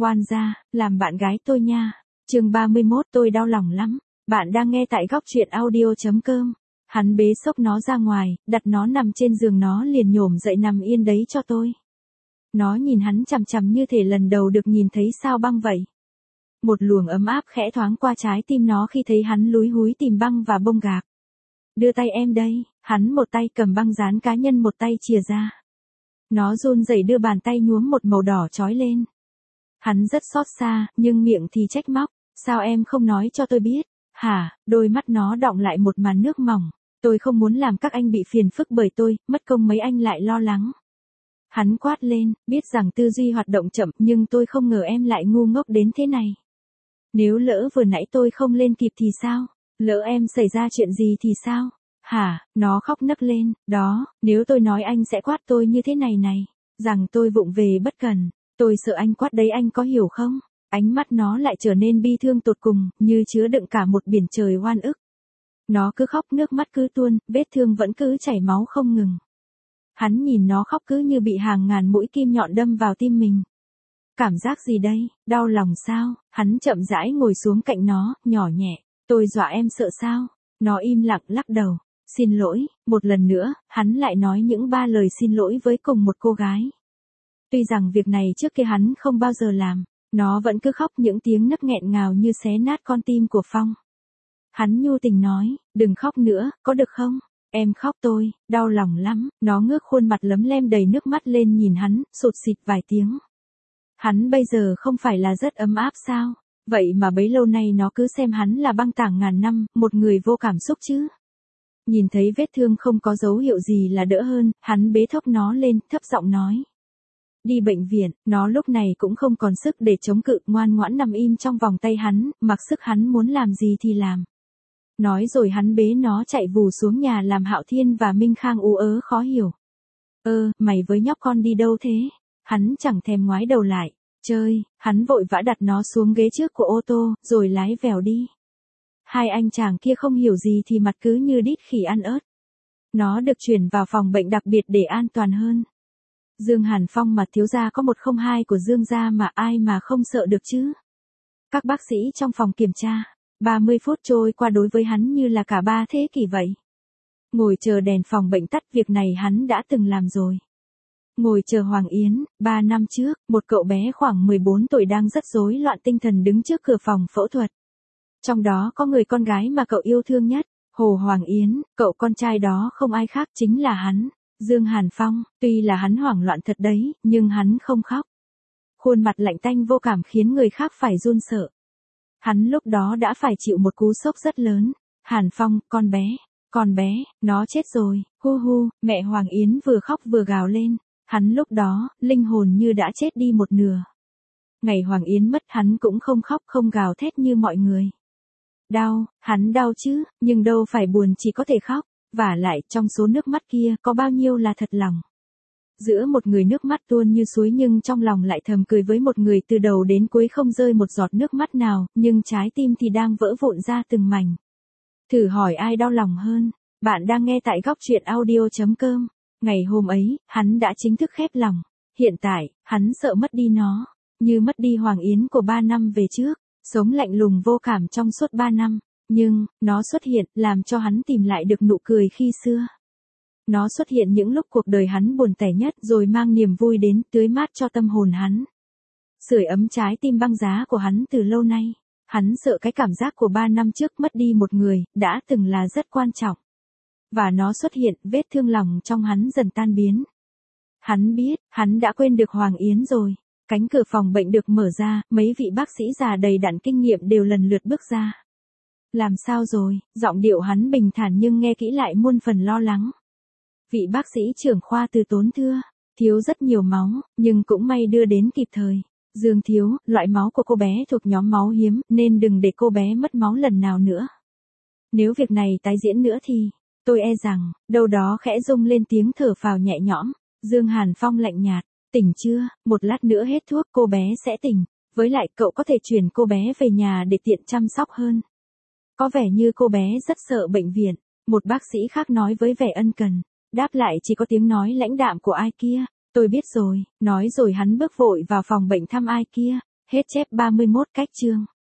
Oan gia, làm bạn gái tôi nha. Chương 31 tôi đau lòng lắm. Bạn đang nghe tại góc truyện audio.com. Hắn bế xốc nó ra ngoài, đặt nó nằm trên giường, nó liền nhổm dậy nằm yên đấy cho tôi. Nó nhìn hắn chằm chằm như thể lần đầu được nhìn thấy sao băng vậy. Một luồng ấm áp khẽ thoáng qua trái tim nó khi thấy hắn lúi húi tìm băng và bông gạc. Đưa tay em đây, hắn một tay cầm băng dán cá nhân, một tay chìa ra. Nó run rẩy đưa bàn tay nhuốm một màu đỏ chói lên. Hắn rất xót xa, nhưng miệng thì trách móc, sao em không nói cho tôi biết, hả? Đôi mắt nó đọng lại một màn nước mỏng, tôi không muốn làm các anh bị phiền phức bởi tôi, mất công mấy anh lại lo lắng. Hắn quát lên, biết rằng tư duy hoạt động chậm, nhưng tôi không ngờ em lại ngu ngốc đến thế này. Nếu lỡ vừa nãy tôi không lên kịp thì sao? Lỡ em xảy ra chuyện gì thì sao? Hả? Nó khóc nấc lên, đó, nếu tôi nói anh sẽ quát tôi như thế này này, rằng tôi vụng về bất cẩn, tôi sợ anh quát đấy, anh có hiểu không? Ánh mắt nó lại trở nên bi thương tột cùng, như chứa đựng cả một biển trời oan ức. Nó cứ khóc, nước mắt cứ tuôn, vết thương vẫn cứ chảy máu không ngừng. Hắn nhìn nó khóc cứ như bị hàng ngàn mũi kim nhọn đâm vào tim mình. Cảm giác gì đây, đau lòng sao? Hắn chậm rãi ngồi xuống cạnh nó, nhỏ nhẹ, tôi dọa em sợ sao? Nó im lặng lắc đầu. Xin lỗi, một lần nữa, hắn lại nói những 3 lời xin lỗi với cùng một cô gái. Tuy rằng việc này trước kia hắn không bao giờ làm, nó vẫn cứ khóc, những tiếng nấc nghẹn ngào như xé nát con tim của Phong. Hắn nhu tình nói, đừng khóc nữa, có được không? Em khóc tôi, đau lòng lắm. Nó ngước khuôn mặt lấm lem đầy nước mắt lên nhìn hắn, sụt sịt vài tiếng. Hắn bây giờ không phải là rất ấm áp sao? Vậy mà bấy lâu nay nó cứ xem hắn là băng tảng ngàn năm, một người vô cảm xúc chứ. Nhìn thấy vết thương không có dấu hiệu gì là đỡ hơn, hắn bế thốc nó lên, thấp giọng nói. Đi bệnh viện, nó lúc này cũng không còn sức để chống cự, ngoan ngoãn nằm im trong vòng tay hắn, mặc sức hắn muốn làm gì thì làm. Nói rồi hắn bế nó chạy vù xuống nhà làm Hạo Thiên và Minh Khang ú ớ khó hiểu. Mày với nhóc con đi đâu thế? Hắn chẳng thèm ngoái đầu lại. Chơi, hắn vội vã đặt nó xuống ghế trước của ô tô, rồi lái vèo đi. Hai anh chàng kia không hiểu gì thì mặt cứ như đít khỉ ăn ớt. Nó được chuyển vào phòng bệnh đặc biệt để an toàn hơn. Dương Hàn Phong mà thiếu gia có 102 của Dương gia mà ai mà không sợ được chứ. Các bác sĩ trong phòng kiểm tra, 30 phút trôi qua đối với hắn như là cả 3 thế kỷ vậy. Ngồi chờ đèn phòng bệnh tắt, việc này hắn đã từng làm rồi. Ngồi chờ Hoàng Yến, 3 năm trước, một cậu bé khoảng 14 tuổi đang rất rối loạn tinh thần đứng trước cửa phòng phẫu thuật. Trong đó có người con gái mà cậu yêu thương nhất, Hồ Hoàng Yến, cậu con trai đó không ai khác chính là hắn, Dương Hàn Phong. Tuy là hắn hoảng loạn thật đấy, nhưng hắn không khóc. Khuôn mặt lạnh tanh vô cảm khiến người khác phải run sợ. Hắn lúc đó đã phải chịu một cú sốc rất lớn. Hàn Phong, con bé, nó chết rồi, hu hu. Mẹ Hoàng Yến vừa khóc vừa gào lên. Hắn lúc đó, linh hồn như đã chết đi một nửa. Ngày Hoàng Yến mất hắn cũng không khóc không gào thét như mọi người. Đau, hắn đau chứ, nhưng đâu phải buồn chỉ có thể khóc. Vả lại, trong số nước mắt kia, có bao nhiêu là thật lòng. Giữa một người nước mắt tuôn như suối nhưng trong lòng lại thầm cười với một người từ đầu đến cuối không rơi một giọt nước mắt nào, nhưng trái tim thì đang vỡ vụn ra từng mảnh. Thử hỏi ai đau lòng hơn? Bạn đang nghe tại góc truyện audio.com. Ngày hôm ấy, hắn đã chính thức khép lòng. Hiện tại, hắn sợ mất đi nó, như mất đi Hoàng Yến của 3 năm về trước, sống lạnh lùng vô cảm trong suốt 3 năm. Nhưng, nó xuất hiện, làm cho hắn tìm lại được nụ cười khi xưa. Nó xuất hiện những lúc cuộc đời hắn buồn tẻ nhất rồi mang niềm vui đến, tưới mát cho tâm hồn hắn. Sưởi ấm trái tim băng giá của hắn từ lâu nay. Hắn sợ cái cảm giác của 3 năm trước mất đi một người, đã từng là rất quan trọng. Và nó xuất hiện, vết thương lòng trong hắn dần tan biến. Hắn biết, hắn đã quên được Hoàng Yến rồi. Cánh cửa phòng bệnh được mở ra, mấy vị bác sĩ già đầy đặn kinh nghiệm đều lần lượt bước ra. Làm sao rồi? Giọng điệu hắn bình thản nhưng nghe kỹ lại muôn phần lo lắng. Vị bác sĩ trưởng khoa Từ Tốn thưa, thiếu rất nhiều máu, nhưng cũng may đưa đến kịp thời. Dương thiếu, loại máu của cô bé thuộc nhóm máu hiếm, nên đừng để cô bé mất máu lần nào nữa. Nếu việc này tái diễn nữa thì, tôi e rằng, đâu đó khẽ rung lên tiếng thở phào nhẹ nhõm. Dương Hàn Phong lạnh nhạt, tỉnh chưa, một lát nữa hết thuốc cô bé sẽ tỉnh. Với lại cậu có thể chuyển cô bé về nhà để tiện chăm sóc hơn. Có vẻ như cô bé rất sợ bệnh viện, một bác sĩ khác nói với vẻ ân cần. Đáp lại chỉ có tiếng nói lãnh đạm của ai kia, tôi biết rồi, nói rồi hắn bước vội vào phòng bệnh thăm ai kia. Hết chép 31 cách chương.